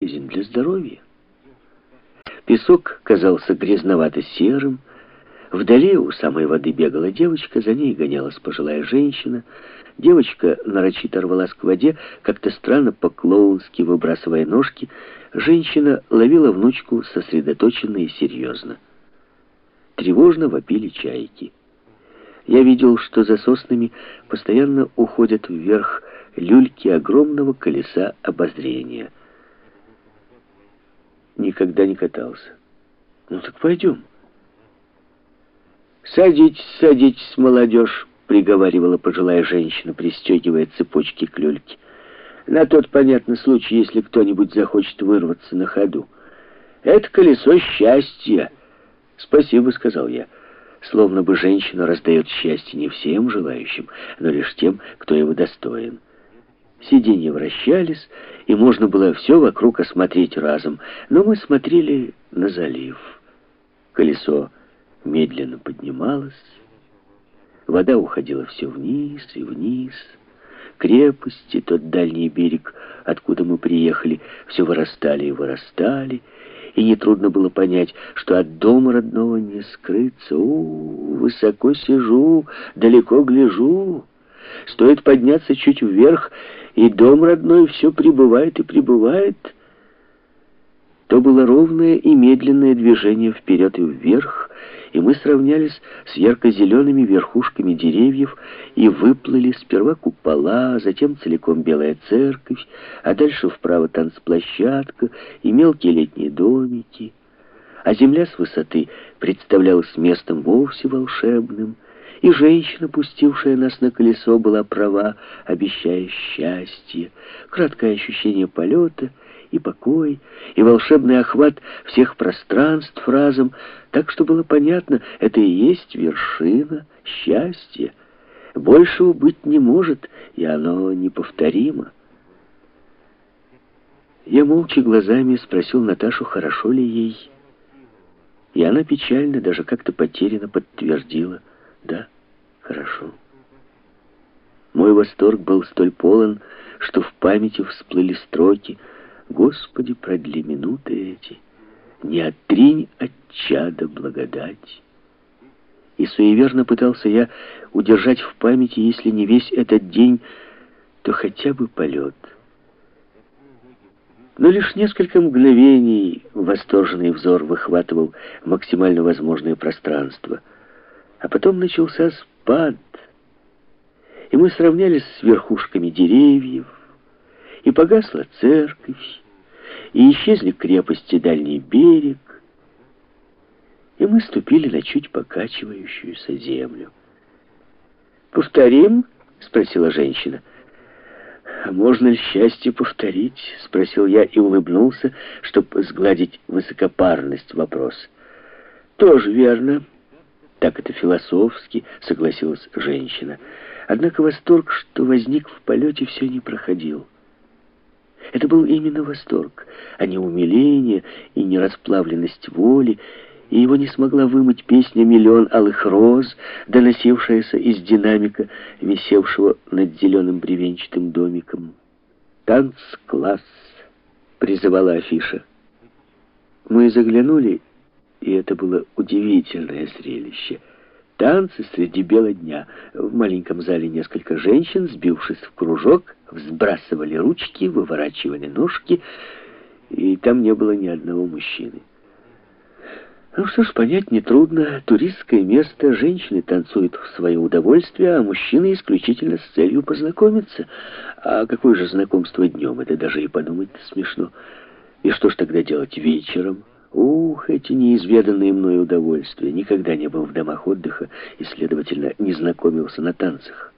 полезен для здоровья. Песок казался грязновато-серым. Вдали у самой воды бегала девочка, за ней гонялась пожилая женщина. Девочка нарочито рвалась к воде, как-то странно по-клоунски выбрасывая ножки. Женщина ловила внучку сосредоточенно и серьезно. Тревожно вопили чайки. Я видел, что за соснами постоянно уходят вверх люльки огромного колеса обозрения. Никогда не катался. Ну так пойдем. «Садитесь, садитесь, молодежь», — приговаривала пожилая женщина, пристегивая цепочки к люльке. «На тот понятный случай, если кто-нибудь захочет вырваться на ходу. Это колесо счастья». «Спасибо», — сказал я. Словно бы женщина раздает счастье не всем желающим, но лишь тем, кто его достоин. Сиденья вращались, и можно было все вокруг осмотреть разом, но мы смотрели на залив. Колесо медленно поднималась, вода уходила все вниз и вниз. Крепости, тот дальний берег, откуда мы приехали, все вырастали и вырастали, и нетрудно было понять, что от дома родного не скрыться. Высоко сижу, далеко гляжу. Стоит подняться чуть вверх, и дом родной все прибывает и прибывает. То было ровное и медленное движение вперед и вверх, и мы сравнялись с ярко-зелеными верхушками деревьев и выплыли сперва купола, затем целиком белая церковь, а дальше вправо танцплощадка и мелкие летние домики. А земля с высоты представлялась местом вовсе волшебным, и женщина, пустившая нас на колесо, была права, обещая счастье, краткое ощущение полета и покой, и волшебный охват всех пространств разом, так что было понятно, это и есть вершина счастья. Большего быть не может, и оно неповторимо. Я молча глазами спросил Наташу, хорошо ли ей, и она печально, даже как-то потерянно подтвердила: да, хорошо. Мой восторг был столь полон, что в памяти всплыли строки: «Господи, продли минуты эти, не отринь от чада благодать». И суеверно пытался я удержать в памяти, если не весь этот день, то хотя бы полет. Но лишь несколько мгновений восторженный взор выхватывал максимально возможное пространство. А потом начался спад, и мы сравнялись с верхушками деревьев, и погасла церковь, и исчезли крепости дальний берег, и мы ступили на чуть покачивающуюся землю. «Повторим?» — спросила женщина. «А можно ли счастье повторить?» — спросил я и улыбнулся, чтобы сгладить высокопарность вопроса. «Тоже верно. Так это философски», — согласилась женщина. Однако восторг, что возник в полете, все не проходил. Это был именно восторг, а не умиление и не расплавленность воли, и его не смогла вымыть песня «Миллион алых роз», доносившаяся из динамика, висевшего над зеленым бревенчатым домиком. «Танцкласс», — призывала афиша. Мы заглянули, и это было удивительное зрелище. Танцы среди бела дня. В маленьком зале несколько женщин, сбившись в кружок, взбрасывали ручки, выворачивали ножки, и там не было ни одного мужчины. Ну что ж, понять нетрудно. Туристское место, женщины танцуют в свое удовольствие, а мужчины исключительно с целью познакомиться. А какое же знакомство днем? Это даже и подумать-то смешно. И что ж тогда делать вечером? Ух, эти неизведанные мной удовольствия. Никогда не был в домах отдыха и, следовательно, не знакомился на танцах.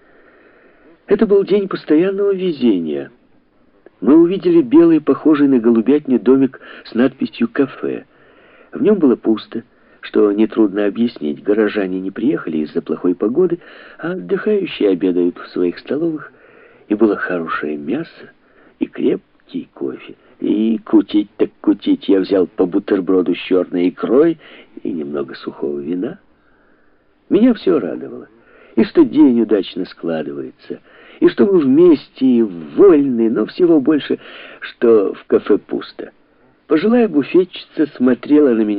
Это был день постоянного везения. Мы увидели белый, похожий на голубятню домик с надписью «Кафе». В нем было пусто, что нетрудно объяснить. Горожане не приехали из-за плохой погоды, а отдыхающие обедают в своих столовых. И было хорошее мясо и крепкий кофе. И кутить так кутить. Я взял по бутерброду с черной икрой и немного сухого вина. Меня все радовало. И что день удачно складывается, и что мы вместе и вольны, но всего больше, что в кафе пусто. Пожилая буфетчица смотрела на меня